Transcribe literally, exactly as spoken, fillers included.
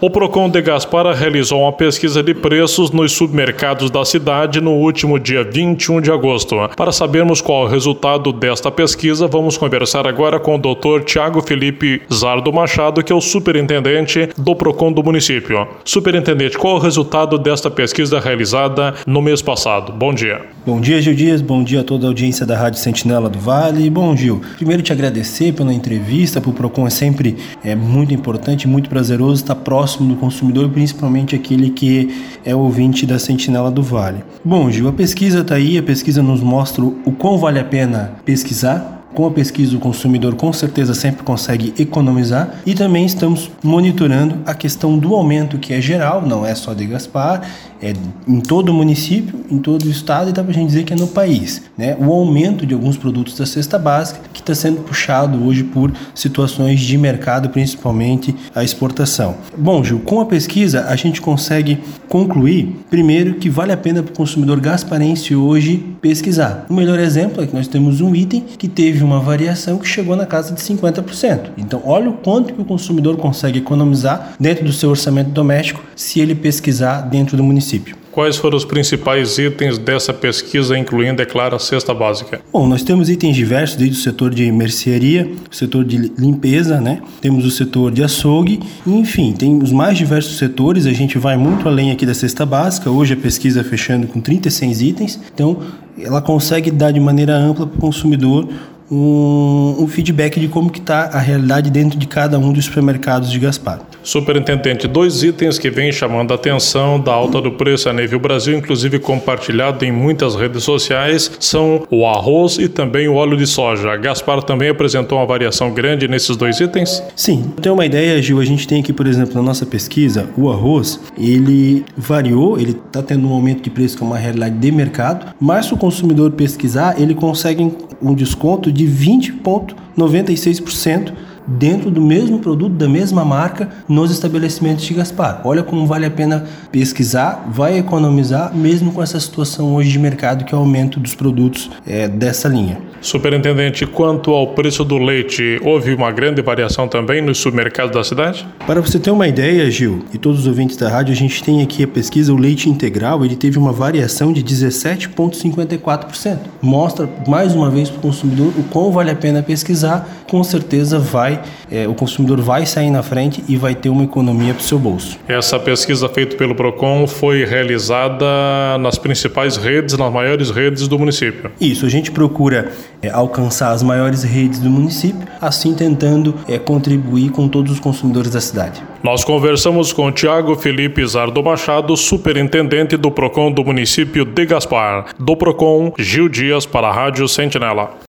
O Procon de Gaspar realizou uma pesquisa de preços nos supermercados da cidade no último dia vinte e um de agosto. Para sabermos qual é o resultado desta pesquisa, vamos conversar agora com o doutor Tiago Felipe Zardo Machado, que é o superintendente do Procon do município. Superintendente, qual é o resultado desta pesquisa realizada no mês passado? Bom dia. Bom dia, Gil Dias. Bom dia a toda a audiência da Rádio Sentinela do Vale. Bom, Gil, primeiro te agradecer pela entrevista. Para o Procon é sempre é, muito importante, muito prazeroso estar próximo do consumidor, principalmente aquele que é ouvinte da Sentinela do Vale. Bom, Gil, a pesquisa está aí, a pesquisa nos mostra o quão vale a pena pesquisar. Com a pesquisa, o consumidor com certeza sempre consegue economizar, e também estamos monitorando a questão do aumento, que é geral, não é só de Gaspar, é em todo o município, em todo o estado, e dá pra gente dizer que é no país, né? O aumento de alguns produtos da cesta básica, que está sendo puxado hoje por situações de mercado, principalmente a exportação. Bom, Gil, com a pesquisa a gente consegue concluir, primeiro, que vale a pena para o consumidor gasparense hoje pesquisar. O melhor exemplo é que nós temos um item que teve uma variação que chegou na casa de cinquenta por cento. Então, olha o quanto que o consumidor consegue economizar dentro do seu orçamento doméstico se ele pesquisar dentro do município. Quais foram os principais itens dessa pesquisa, incluindo, é claro, a cesta básica? Bom, nós temos itens diversos, desde o setor de mercearia, o setor de limpeza, né? Temos o setor de açougue, enfim, tem os mais diversos setores. A gente vai muito além aqui da cesta básica. Hoje a pesquisa fechando com trinta e seis itens, então ela consegue dar de maneira ampla para o consumidor Um, um feedback de como que está a realidade dentro de cada um dos supermercados de Gaspar. Superintendente, dois itens que vêm chamando a atenção da alta do preço a nível Brasil, inclusive compartilhado em muitas redes sociais, são o arroz e também o óleo de soja. A Gaspar também apresentou uma variação grande nesses dois itens? Sim. Para ter uma ideia, Gil, a gente tem aqui, por exemplo, na nossa pesquisa, o arroz, ele variou, ele está tendo um aumento de preço que é uma realidade de mercado, mas se o consumidor pesquisar, ele consegue um desconto de vinte vírgula noventa e seis por cento dentro do mesmo produto, da mesma marca, nos estabelecimentos de Gaspar. Olha como vale a pena pesquisar, vai economizar, mesmo com essa situação hoje de mercado, que é o aumento dos produtos é, dessa linha. Superintendente, quanto ao preço do leite, houve uma grande variação também nos supermercados da cidade? Para você ter uma ideia, Gil, e todos os ouvintes da rádio, a gente tem aqui a pesquisa, o leite integral, ele teve uma variação de dezessete vírgula cinquenta e quatro por cento. Mostra, mais uma vez, para o consumidor o quão vale a pena pesquisar. Com certeza vai, é, o consumidor vai sair na frente e vai ter uma economia para o seu bolso. Essa pesquisa feita pelo Procon foi realizada nas principais redes, nas maiores redes do município. Isso, a gente procura é, alcançar as maiores redes do município, assim tentando é, contribuir com todos os consumidores da cidade. Nós conversamos com o Tiago Felipe Zardo Machado, superintendente do Procon do município de Gaspar. Do Procon, Gil Dias para a Rádio Sentinela.